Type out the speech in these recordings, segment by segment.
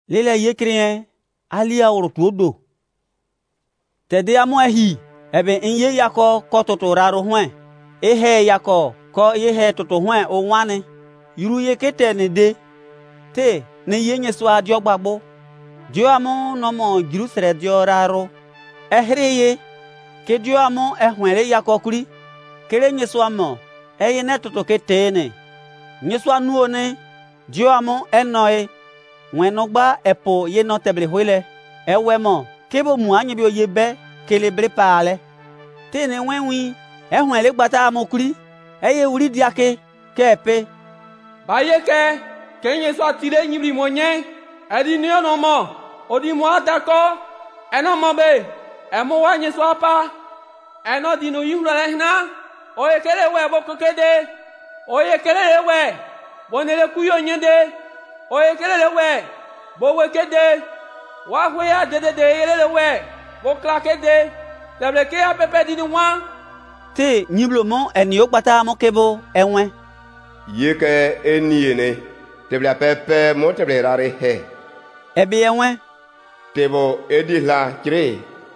Lele yekrien alia orotuodo. Tede amo ehi ebe inye yako ko toto raro hwen. Ehe yako ko yehe toto hwen o wane. Yuru yekete ne de. Te ne yenye swa dio gbagbo. Dio amo no mo Jerusalem dio raro. Ehreye ke dio amo ehwenre yako kuri. Kere nye swa mo eye ne toto kete ne. Nye swa nuone dio amo enoe. Wenogba epo ye no teble hoile. Ewemo kebo mu anye bi oyebe kelebre pale. Te ne wenwi ehwenle gbata amo kuri. Eye uri diake kepe. Baye ke nye swa tire nyibri monye. Edi ni ono mo. Odi mo adako. Eno mo be. Emo wa nye swa pa. Eno di no yuhla lehna. Oye kele we bo kokede. Oye kele we. Bonele kuyo nyende. Oye kelele we. Bo we kede. Wa hwe ya dede yelele we. Bo kla kede. Teble ke ya pepe di nwa. Te nyiblo mo eni ogbata mo kebo enwe. Yeke eni ene. Teble pepe mo teble rare he. Ebi enwe. Tebo edi la kire.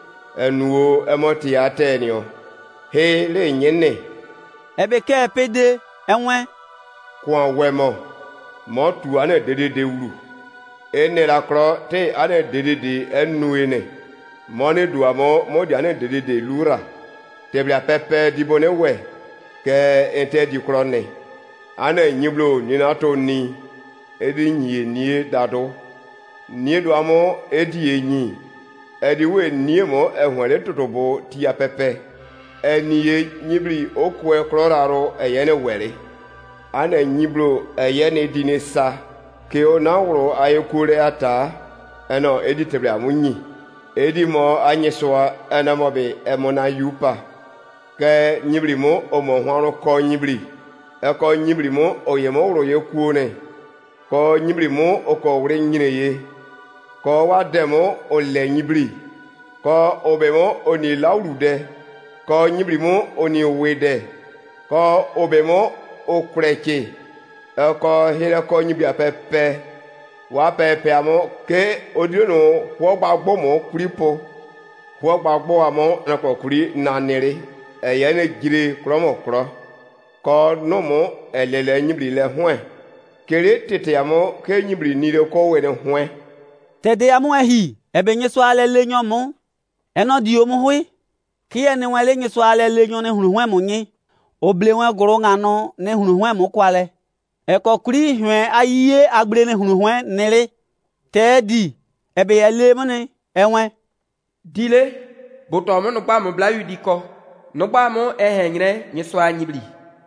Enuo emoti atenio. He le nyene. Ebe ke pede enwe. Kwa wemo. Mo tu ane dede ulu. Ene la kro te ane dede enu ene. Mo ne dua mo di ane dede lura. Tebla pepe di bone we. Ke ente di kro ne. Ane nyiblo nina to ni. Edi nye nie dado. Nie dua mo edi enyi. Edi we nie mo ehwele totobo tia pepe. Eniye nyibli okwe kro raro eyene wele. Ana nyiblo eyene dine sa ke o nawro ayekure ata eno edi teble amunyi edi mo anyesoa ana mobe emona yupa ke nyibli mo o mo hwaro ko nyibli e ko nyibli mo o ye mo wro ye kuone ko nyibli mo o ko wre nyineye ko wa demo o le nyibli ko obemo oni lawrude ko nyibli mo oni wede ko obemo okreche eko hile ko nyibi apepe wa pepe amo ke odiono wo gbagbo mo kuripo wo gbagbo amo na ko kuri nanere eye ne gire kromo kro ko no mo elele nyibi le hwen kere tete amo ke nyibi ni le ko we ne hwen Tede amo ehi ebe nyeso alele nyomo eno di omo hwe ki ene wele nyeso alele nyon ne hunu hwen mo nyi oblewen goro ngano ne hunu hwen mo kwale eko kuri hwen ayiye agbre ne hunu hwen nele tedi ebe yele mo ne enwe Dile boto mo no pa mo bla yu diko no pa mo ehenyre nyeso anyibli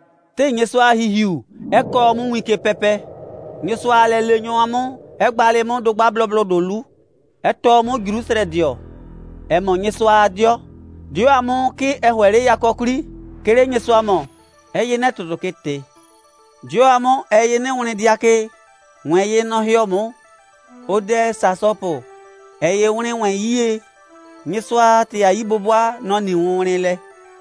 te nyeso ahihiu eko mo wike pepe nyeso alele nyon amo egbale mo do gba bloblo dolu eto mo Jerusalem dio emo nyeso adio dio amo ki ehwere yakokuri kere nyeso amo eye ne toto kete dio amo eye ne woni diake won eye no hiomo ode sasopo eye woni won yiye nyeso ati ayibobwa no ni won le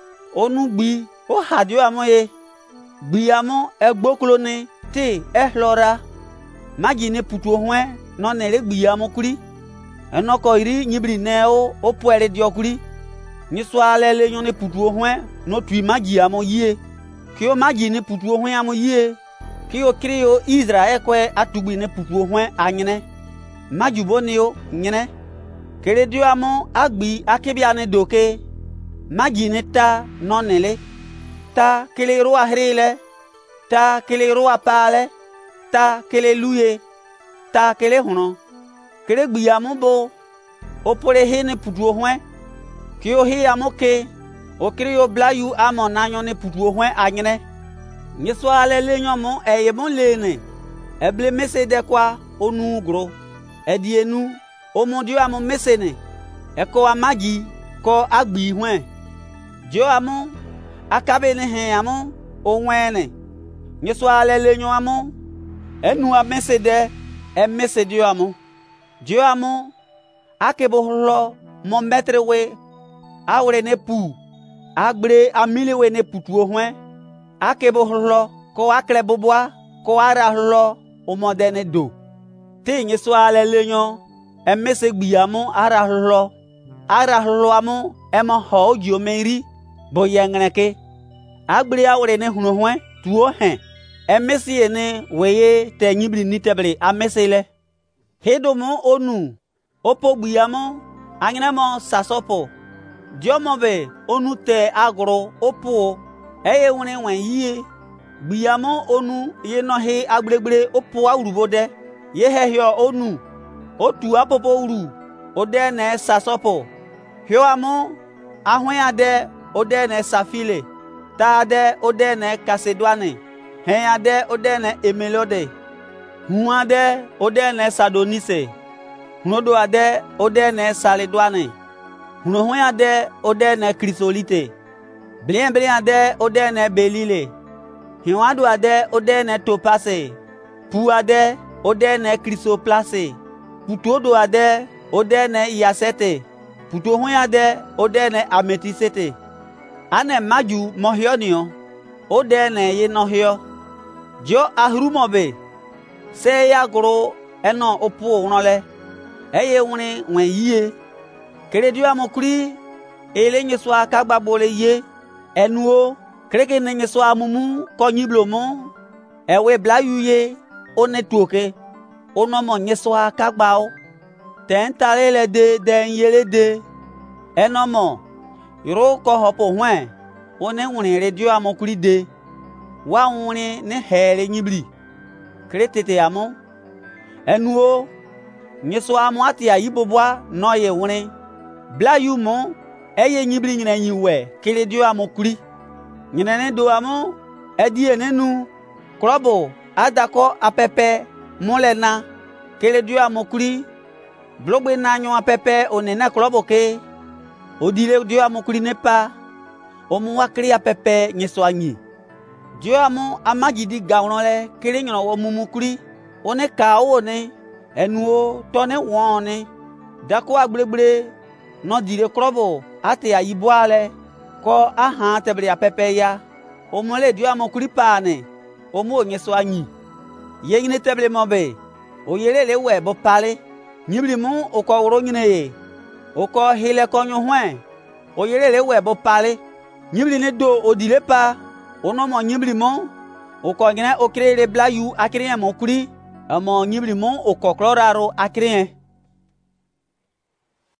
onu gbi o ha dio amo ye gbi amo egboklo ni ti ehlora magi ne putu hwen no ne le gbi amo kuri enoko iri nyibri ne o puere dio kuri nyeso alele nyon ne putu hwen no tui magi amo yie ki o magi ne putu hwen amo yie ki o krio Israel kwe atugbi ne putu hwen anyene magi boni o nyene kere dio amo agbi akebia ne doke magi ne ta nonele ta kele ro ahrile ta kele ro apale ta kele luye ta kele hono kere gbi amo bo o pore he ne putu hwen ki o he amo ke o krio blayu amo nanyo ne putu hwen anyene nyeso alele nyomo eye mon lene eble mese de kwa onu gro edienu o mon dio amo mese ne eko amagi ko agbi hwen dio amo akabe ne he amo o wene nyeso alele nyo amo enu amese de emese dio amo akebo hlo mo metre we awre ne pu agbre amile we ne putu hwen akebo hlo ko akle bobwa ko ara hlo o modene do te nyeswa le lenyo emese gbiamu ara hloamu emo ho jomeri bo yengreke agbre awre ne hunu hwe tuo he emesi ene weye te nyibri nitebri amesele hedomo onu opo gbiamu anyinemo sasopo diomobe onu te agro opo eye woni wen yie gbiamu onu ye no he agbregbre opo awrubode ye hehio onu otu apopo uru ode ne sasopo hioamu ahwen ade ode ne safile ta ade ode ne kasedwane hen ade ode ne emelode hu ade ode ne sadonise hunodo ade ode ne saledwane hunohwen ade ode ne krisolite blien ade ode ne belile hiwadu ade ode ne topase pu ade ode ne krisoplase putodo ade ode ne iasete putohwen ade ode ne ametisete ane maju mohionio ode ne ye nohio jo ahrumobe se ya gro eno opu onole eye woni wen yie keredio amokuri ele nyeswa kagbabole ye enuo kreke ne nyeswa mumu konyiblomo ewe blayuye onetuoke onomo nyeswa kagbao tentale de yele de enomo ro ko hopo hwen one woni redio amokuri de wa woni ne hele nyibli kretete amo enuo nyeswa mo atia yibobwa no ye woni blayu mo eye nyibli nyina yiwe keredio amokuri nyina ne do amo edi enenu krobo adako apepe molena keredio amokuri blogbe nanyo apepe onena krobo ke odile dio amokuri nepa omu wakri apepe nyeswa nyi dio amu amagidi gawnole kere nyo wo mumukuri one ka one enuo tone wone dako agbregbre no dire krobo ate ayiboale ko aha tebre apepe ya omole dio amokuri pane omu nyeswa nyi yenyine teble mobe oyelele we bo pale nyibri mu okowro nyine ye oko hile konyo hwen oyelele we bo pale nyibri ne do odile pa onomo nyibri mo oko nyine okrele blayu akriye mo kuri amo nyibri mo okokloraro akriye